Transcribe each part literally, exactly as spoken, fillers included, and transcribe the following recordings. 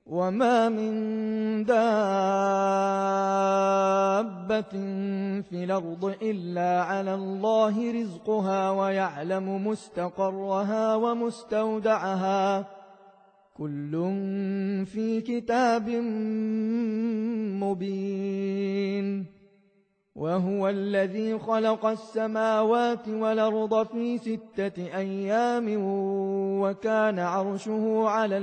وما من دابة في الأرض إلا على الله رزقها ويعلم مستقرها ومستودعها كل في كتاب مبين. وهو الذي خلق السماوات والأرض في ستة أيام وكان عرشه على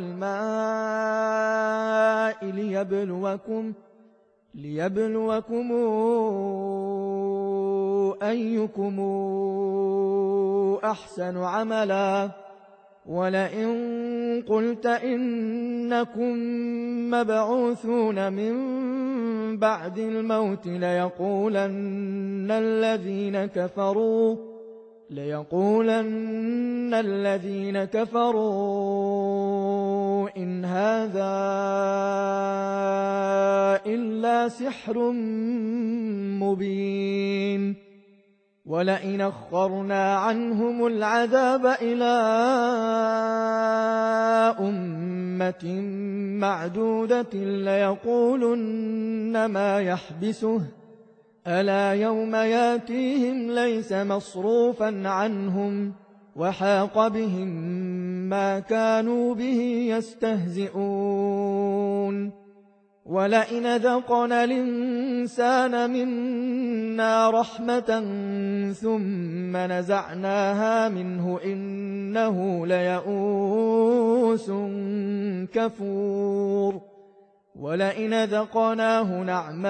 الماء ليبلوكم, ليبلوكم أيكم أحسن عملا. ولئن قلت إنكم مبعوثون من بعد الموت ليقولن الذين كفروا ليقولن الذين كفروا إن هذا إلا سحر مبين. ولئن أخرنا عنهم العذاب إلى أمة معدودة ليقولن ما يحبسه ألا يوم ياتيهم ليس مصروفا عنهم وحاق بهم ما كانوا به يستهزئون. ولئن ذقنا الإنسان منا رحمة ثم نزعناها منه إنه ليئوس كفور. ولئن ذقناه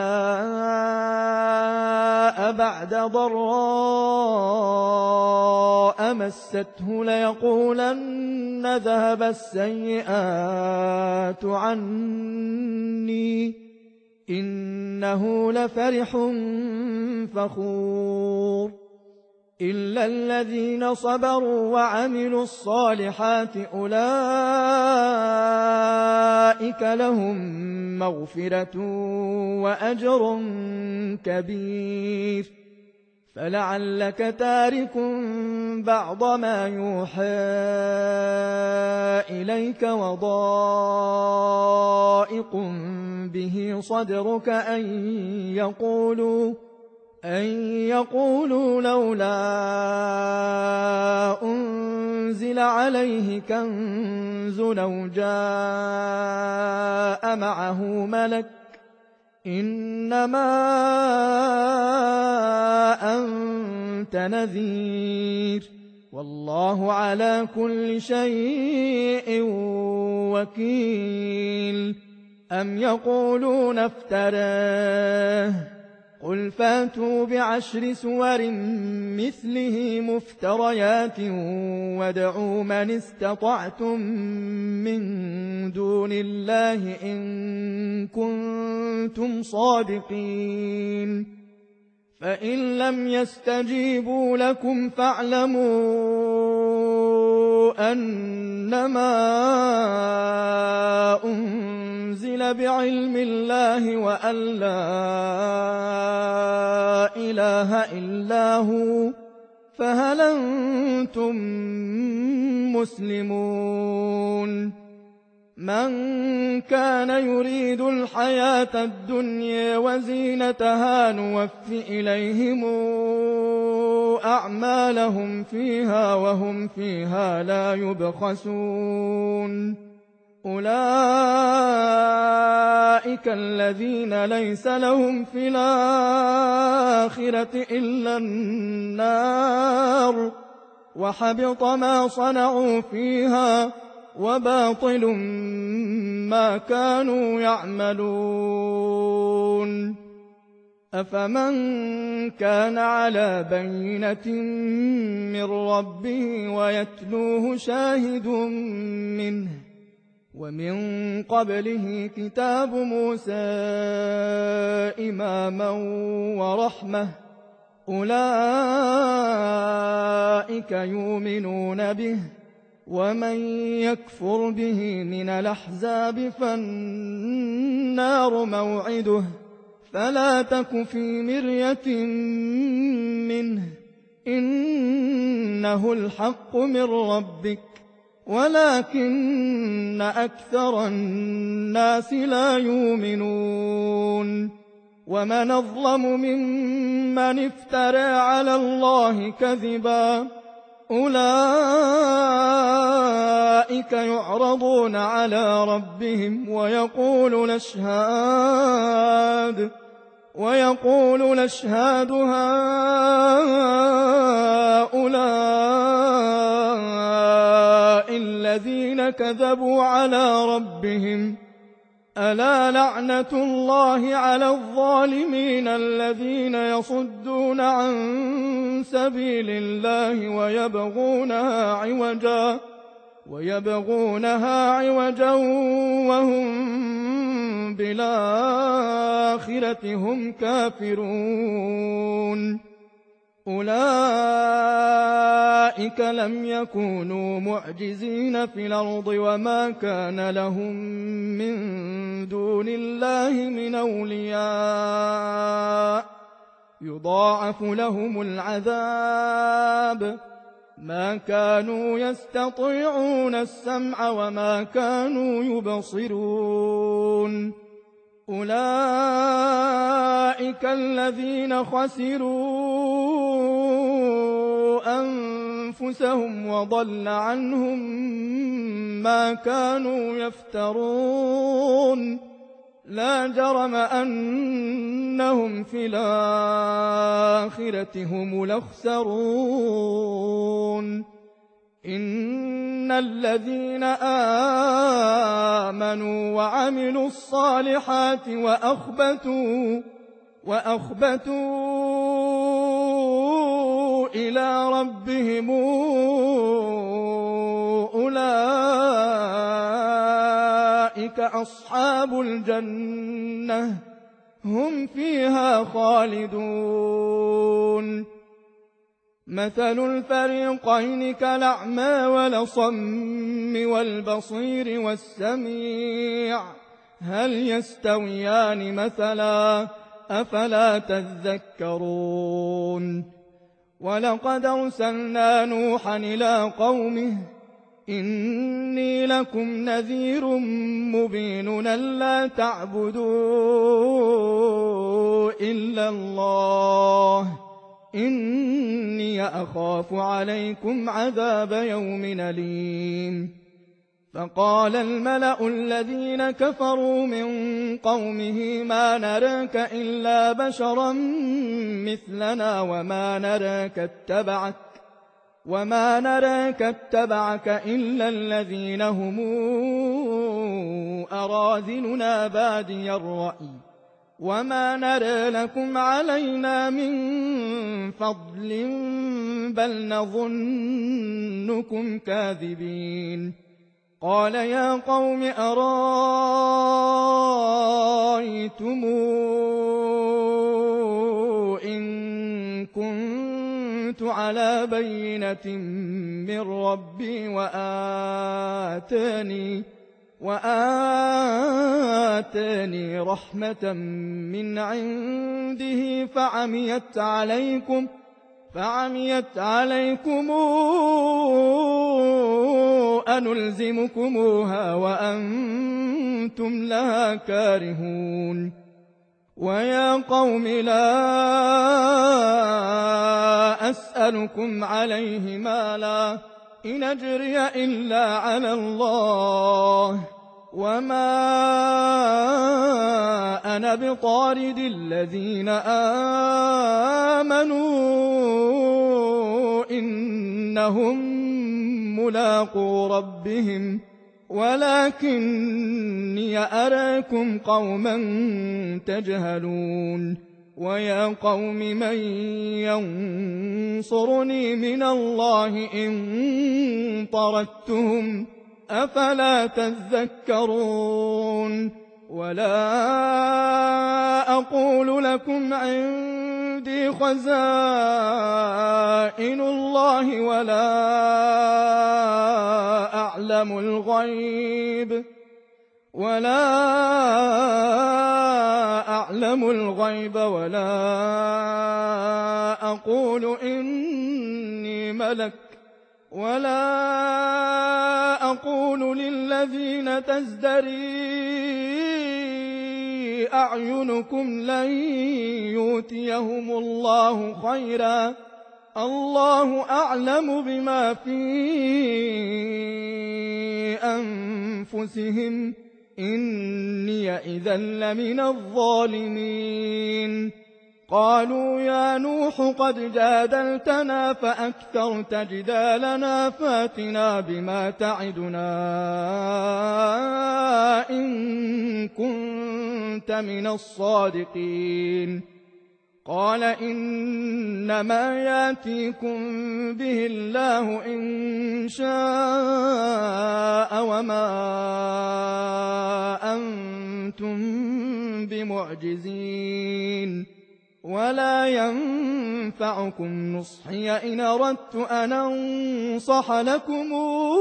نعماء بعد ضراء مسته ليقولن ذهب السيئات عني إنه لفرح فخور. إلا الذين صبروا وعملوا الصالحات أولئك لهم مغفرة وأجر كبير. فلعلك تارك بعض ما يوحى إليك وضائق به صدرك أن يقولوا أن يقولوا لولا أنزل عليه كنز أو جاء معه ملك إنما أنت نذير والله على كل شيء وكيل. أم يقولون افتراه قل فاتوا بعشر سور مثله مفتريات وادعوا من استطعتم من دون الله إن كنتم صادقين. فإن لم يستجيبوا لكم فاعلموا أنما أنزل بعلم الله وأن لا إله إلا هو فهل أنتم مسلمون. من كان يريد الحياة الدنيا وزينتها نوف إليهم أعمالهم فيها وهم فيها لا يبخسون. أولئك الذين ليس لهم في الآخرة إلا النار وحبط ما صنعوا فيها وباطل ما كانوا يعملون. أفمن كان على بينة من ربه ويتلوه شاهد منه ومن قبله كتاب موسى إماما ورحمة أولئك يؤمنون به. ومن يكفر به من الأحزاب فالنار موعده فلا تك في مرية منه إنه الحق من ربك ولكن أكثر الناس لا يؤمنون ومن أظلم ممن افترى على الله كذبا أولئك يعرضون على ربهم ويقول الأشهاد ويقول الأشهاد هؤلاء الذين كذبوا على ربهم ألا لعنة الله على الظالمين الذين يصدون عن سبيل الله ويبغونها عوجا ويبغونها عوجا وهم بالآخرة هم كافرون أولئك لم يكونوا معجزين في الأرض وما كان لهم من دون الله من أولياء يضاعف لهم العذاب ما كانوا يستطيعون السمع وما كانوا يبصرون أولئك الذين خسروا أنفسهم وضل عنهم ما كانوا يفترون لا جرم أنهم في الآخرة هم الأخسرون إن الذين آمنوا وعملوا الصالحات وأخبتوا وأخبتوا إلى ربهم أولئك أصحاب الجنة هم فيها خالدون مثل الفريقين كالأعمى والأصم والبصير والسميع هل يستويان مثلا أفلا تذكرون ولقد أرسلنا نوحا إلى قومه إني لكم نذير مبين ألا تعبدوا إلا الله إني أخاف عليكم عذاب يوم أليم فقال الملأ الذين كفروا من قومه ما نراك إلا بشرا مثلنا وما نراك اتبعك وما نراك اتبعك إلا الذين هم أراذلنا بادي الرأي وما نرى لكم علينا من فضل بل نظنكم كاذبين قال يا قوم أرأيتم إن كنت على بينة من ربي وآتاني وآتاني رحمة من عنده فعميت عليكم فعميت عليكم أنلزمكموها وأنتم لها كارهون ويا قوم لا أسألكم عليه مالا إن أجري إلا على الله وما أنا بطارد الذين آمنوا إنهم ملاقو ربهم ولكني أراكم قوما تجهلون ويا قوم من ينصرني من الله إن طردتهم أفلا تذكرون ولا أقول لكم عندي خزائن الله ولا أعلم الغيب ولا أعلم الغيب ولا أقول إني ملك ولا أقول للذين تزدري أعينكم لن يؤتيهم الله خيرا، الله أعلم بما في أنفسهم، إني إذا لمن الظالمين. قالوا يا نوح قد جادلتنا فأكثرت جدالنا فاتنا بما تعدنا إن كنت من الصادقين. قال إنما ياتيكم به الله إن شاء وما أنتم بمعجزين، ولا ينفعكم نصحي إن أردت أن أنصح لكم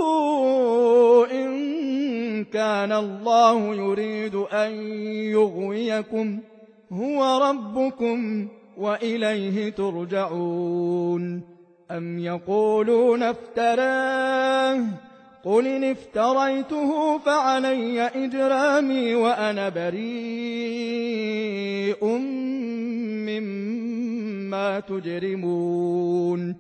إن كان الله يريد أن يغويكم هو ربكم وإليه ترجعون. أم يقولون افتراه، قل إن افتريته فعلي إجرامي وأنا بريء مما تجرمون.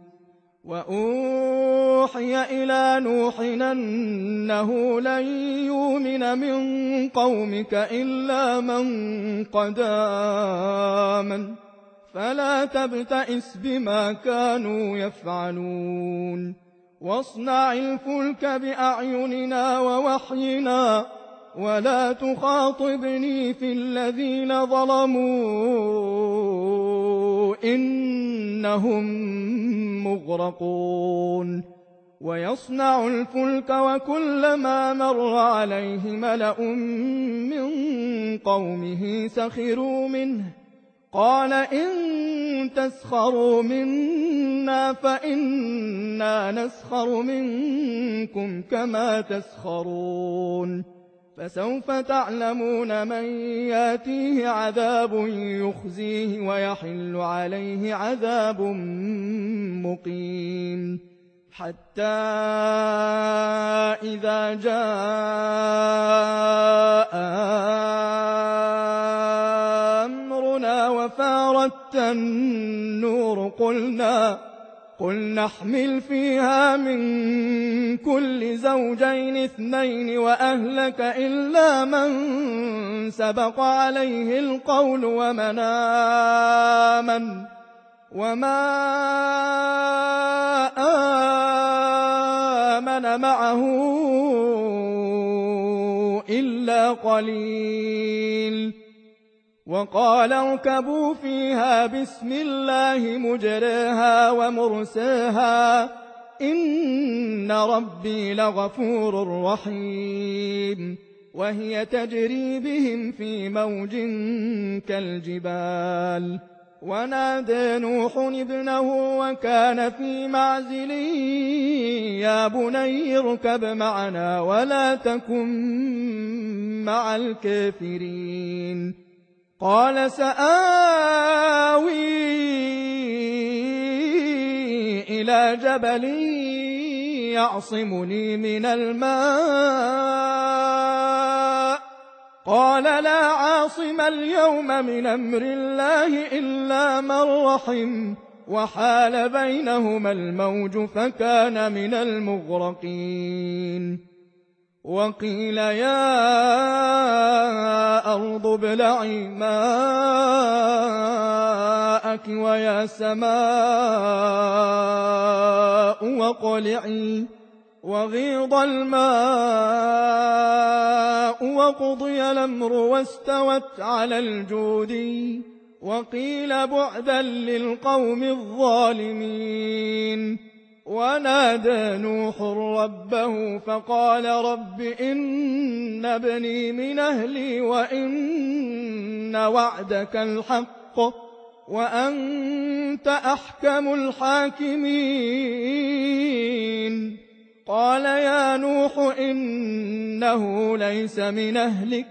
وأوحي إلى نوح أنه لن يؤمن من قومك إلا من قد آمن، فلا تبتئس بما كانوا يفعلون، واصنع الفلك بأعيننا ووحينا ولا تخاطبني في الذين ظلموا إنهم مغرقون. ويصنع الفلك وكلما مر عليه ملأ من قومه سخروا منه، قال إن تسخروا منا فإنا نسخر منكم كما تسخرون. فسوف تعلمون من ياتيه عذاب يخزيه ويحل عليه عذاب مقيم. حتى إذا جاء أمرنا وفارت النور قلنا قل نحمل فيها من كل زوجين اثنين وأهلك إلا من سبق عليه القول ومن آمن وما آمن معه إلا قليل. وقال اركبوا فيها بسم الله مجريها ومرساها إن ربي لغفور رحيم. وهي تجري بهم في موج كالجبال. ونادى نوح ابنه وكان في معزل يا بني اركب معنا ولا تكن مع الكافرين. قال سآوي إلى جبل يعصمني من الماء قال لا عاصم اليوم من أمر الله إلا من رحم وحال بينهما الموج فكان من المغرقين. وقيل يا أرض ابلعي ماءك ويا سماء واقلعي وغيض الماء وقضي الأمر واستوت على الجودي وقيل بعدا للقوم الظالمين. ونادى نوح ربه فقال رب إن ابني من أهلي وإن وعدك الحق وأنت أحكم الحاكمين. قال يا نوح إنه ليس من أهلك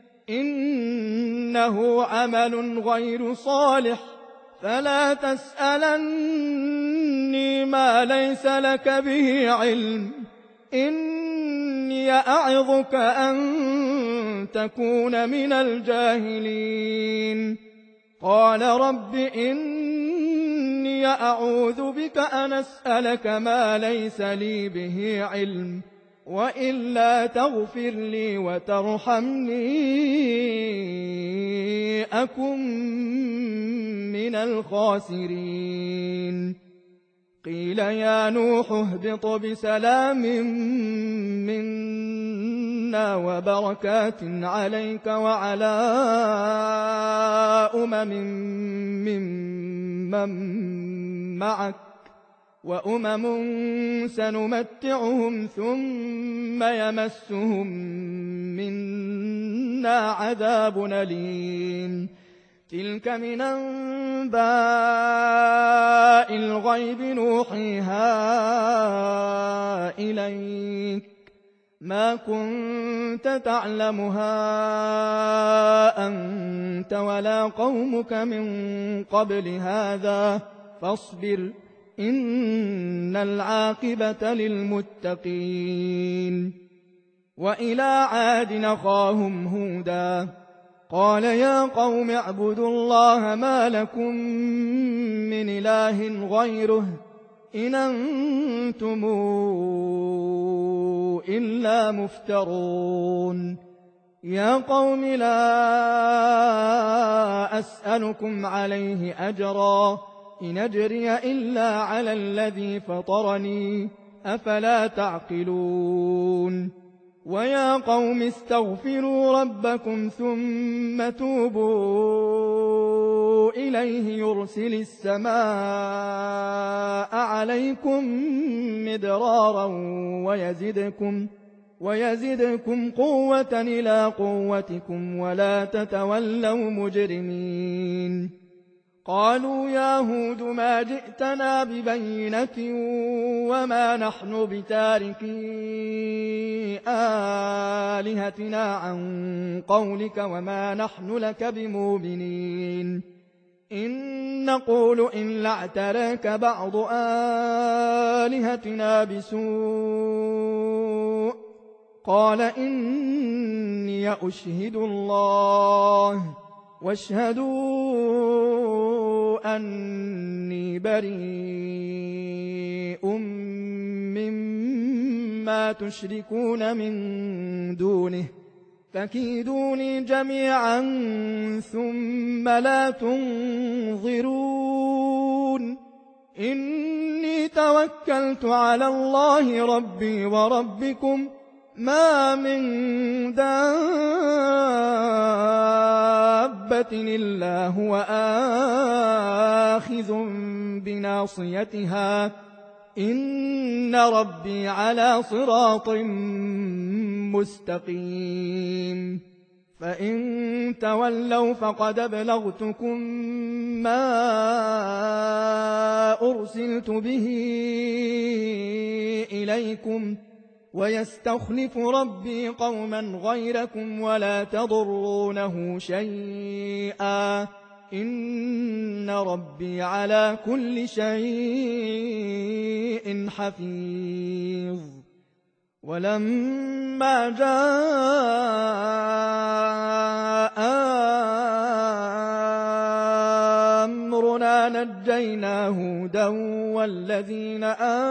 إنه عمل غير صالح فلا تسألن مني ما ليس لك به علم إني أعظك أن تكون من الجاهلين قال رب إني أعوذ بك أن أسألك ما ليس لي به علم وإلا تغفر لي وترحمني أكن من الخاسرين قيل يا نوح اهبط بسلام منا وبركات عليك وعلى أمم ممن معك وأمم سنمتعهم ثم يمسهم منا عذاب أليم تلك من أنباء الغيب نوحيها إليك ما كنت تعلمها أنت ولا قومك من قبل هذا فاصبر إن العاقبة للمتقين وإلى عاد أخاهم هودا قال يا قوم اعبدوا الله ما لكم من إله غيره إن أنتم إلا مفترون يا قوم لا أسألكم عليه أجرا إن أجري إلا على الذي فطرني أفلا تعقلون ويا قوم استغفروا ربكم ثم توبوا إليه يرسل السماء عليكم مدرارا ويزدكم, ويزدكم قوة إلى قوتكم ولا تتولوا مجرمين قالوا يا هود ما جئتنا ببينة وما نحن بتاركي آلهتنا عن قولك وما نحن لك بمؤمنين إن نقول إلا اعتراك بعض آلهتنا بسوء قال إني أشهد الله واشهدوا أني بريء مما تشركون من دونه فكيدوني جميعا ثم لا تنظرون إني توكلت على الله ربي وربكم ما من دابة إلا هو آخذ بناصيتها إن ربي على صراط مستقيم فإن تولوا فقد أبلغتكم ما أرسلت به إليكم ويستخلف ربي قوما غيركم ولا تضرونه شيئا إن ربي على كل شيء حفيظ ولما جاء أمرنا نجينا هودا والذين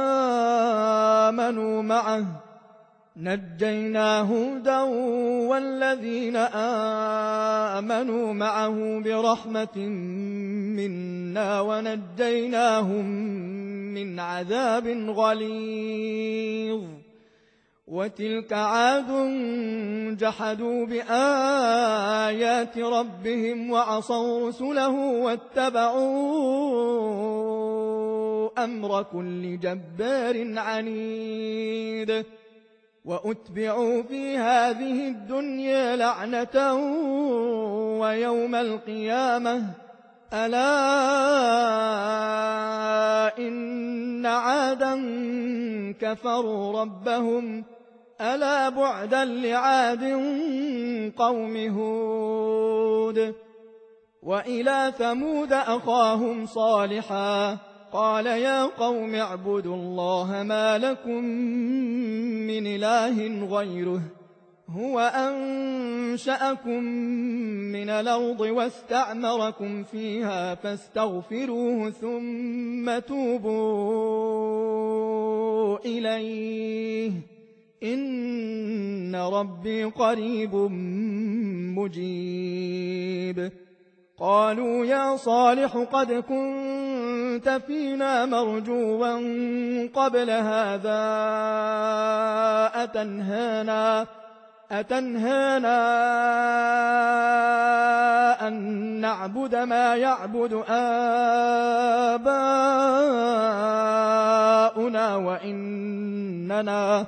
آمنوا معه نجينا هودا والذين آمنوا معه برحمة منا ونجيناهم من عذاب غليظ وتلك عاد جحدوا بآيات ربهم وعصوا رسله واتبعوا أمر كل جبار عنيد وأتبعوا في هذه الدنيا لعنة ويوم القيامة ألا إن عادا كفروا ربهم ألا بعدا لعاد قوم هود وإلى ثمود أخاهم صالحا قال يا قوم اعبدوا الله ما لكم من إله غيره هو أنشأكم من الأرض واستعمركم فيها فاستغفروه ثم توبوا إليه إن ربي قريب مجيب. قالوا يا صالح قد كنت فينا مرجوا قبل هذا أتنهانا أتنهانا أن نعبد ما يعبد آباؤنا وإننا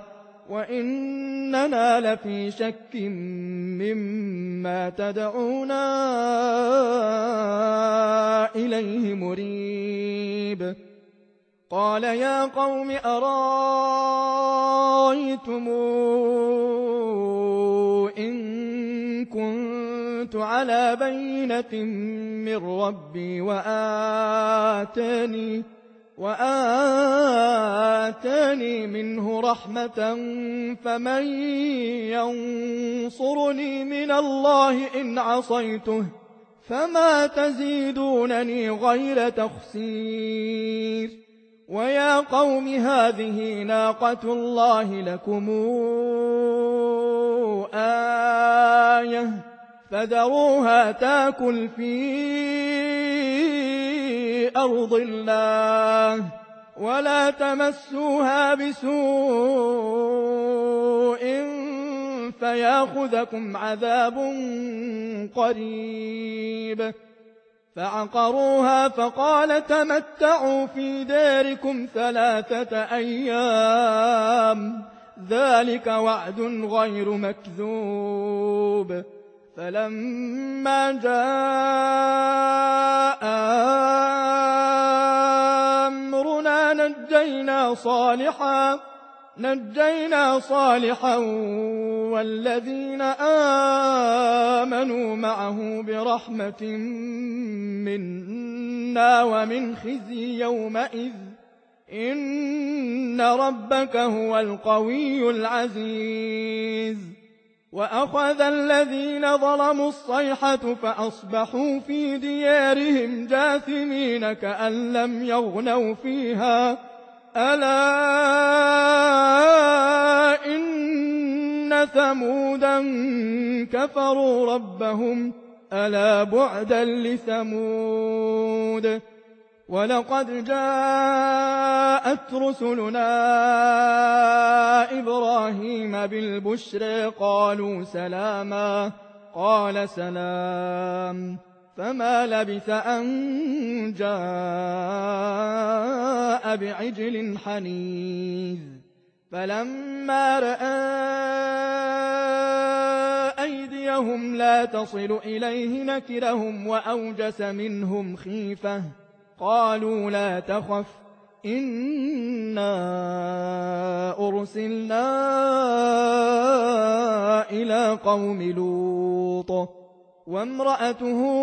وإننا لفي شك مما تدعونا إليه مريب. قال يا قوم أرأيتم إن كنت على بينة من ربي وآتاني وآتاني منه رحمة فمن ينصرني من الله إن عصيته فما تزيدونني غير تخسير. ويا قوم هذه ناقة الله لكم آية فذروها تاكل في أرض الله ولا تمسوها بسوء فياخذكم عذاب قريب. فعقروها فقال تمتعوا في داركم ثلاثة أيام ذلك وعد غير مكذوب. فلما جاء أمرنا نجينا صالحا نجينا صالحا والذين آمنوا معه برحمة منا ومن خزي يومئذ إن ربك هو القوي العزيز. وأخذ الذين ظلموا الصيحة فأصبحوا في ديارهم جاثمين كأن لم يغنوا فيها ألا إن ثمودا كفروا ربهم ألا بعدا لثمود. ولقد جاءت رسلنا إبراهيم بالبشرى قالوا سلاما قال سلام فما لبث أن جاء بعجل حنيذ. فلما رأى أيديهم لا تصل إليه نكرهم وأوجس منهم خيفة قالوا لا تخف إنا أرسلنا إلى قوم لوط وامرأته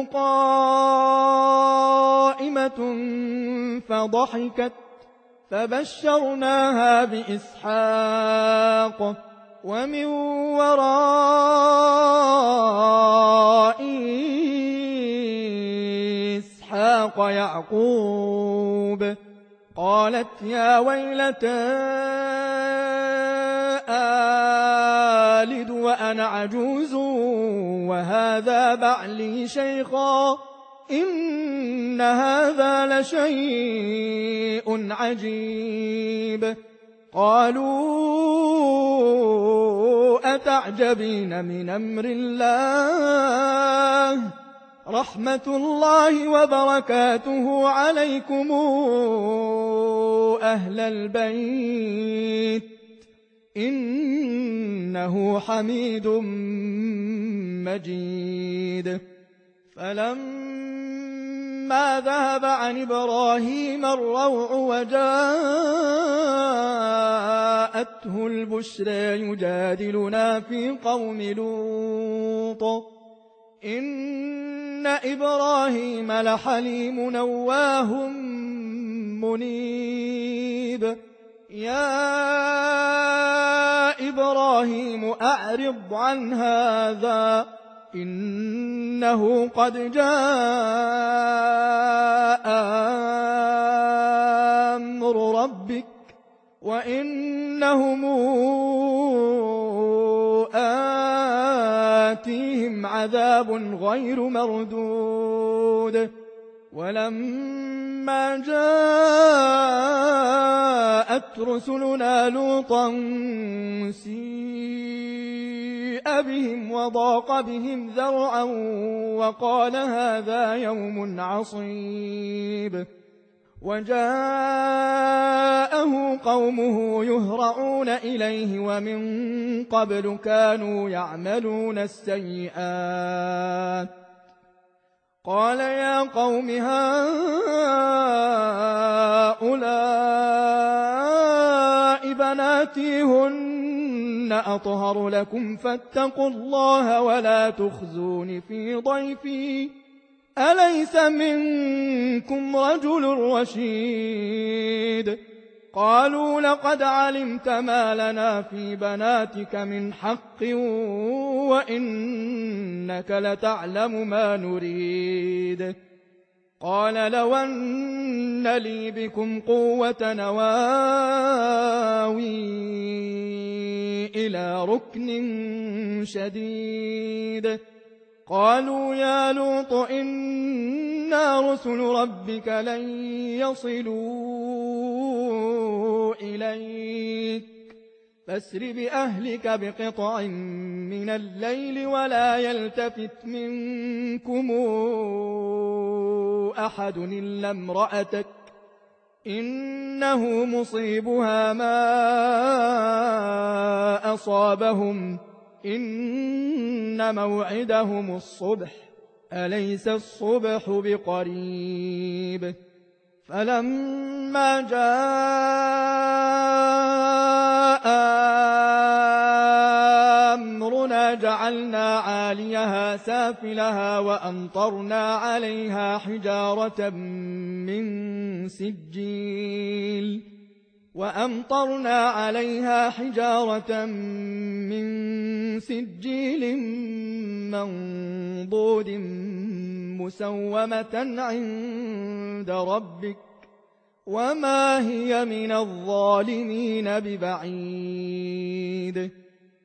قائمة فضحكت فبشرناها بإسحاق ومن وراء إسحاق يعقوب. قالت يا ويلتى آلد وأنا عجوز وهذا بعلي شيخا إن هذا لشيء عجيب. قالوا أتعجبين من أمر الله رحمة الله وبركاته عليكم أهل البيت إنه حميد مجيد. فلما ذهب عن إبراهيم الروع وجاءته البشرى يجادلنا في قوم لوط إن إبراهيم لحليم نواه منيب يا إبراهيم أعرض عن هذا إنه قد جاء أمر ربك وإنهم آتيهم عذاب غير مردود ولما جاءت رسلنا لوطا سيء بهم وضاق بهم ذرعا وقال هذا يوم عصيب وجاءه قومه يهرعون إليه ومن قبل كانوا يعملون السيئات قال يا قوم هؤلاء بناتي هن أطهر لكم فاتقوا الله ولا تخزون في ضيفي أليس منكم رجل رشيد قالوا لقد علمت ما لنا في بناتك من حق وإنك لتعلم ما نريد قال لو أن لي بكم قوة نواوي إلى ركن شديد قالوا يا لوط إنا رسل ربك لن يصلوا إليك فاسر بأهلك بقطع من الليل ولا يلتفت منكم أحد إلا امرأتك إنه مصيبها ما أصابهم إن موعدهم الصبح أليس الصبح بقريب فلما جاء أمرنا جعلنا عاليها سافلها وأمطرنا عليها حجارة من سجيل وأمطرنا عليها حجارة من سجيل منضود مسومة عند ربك وما هي من الظالمين ببعيد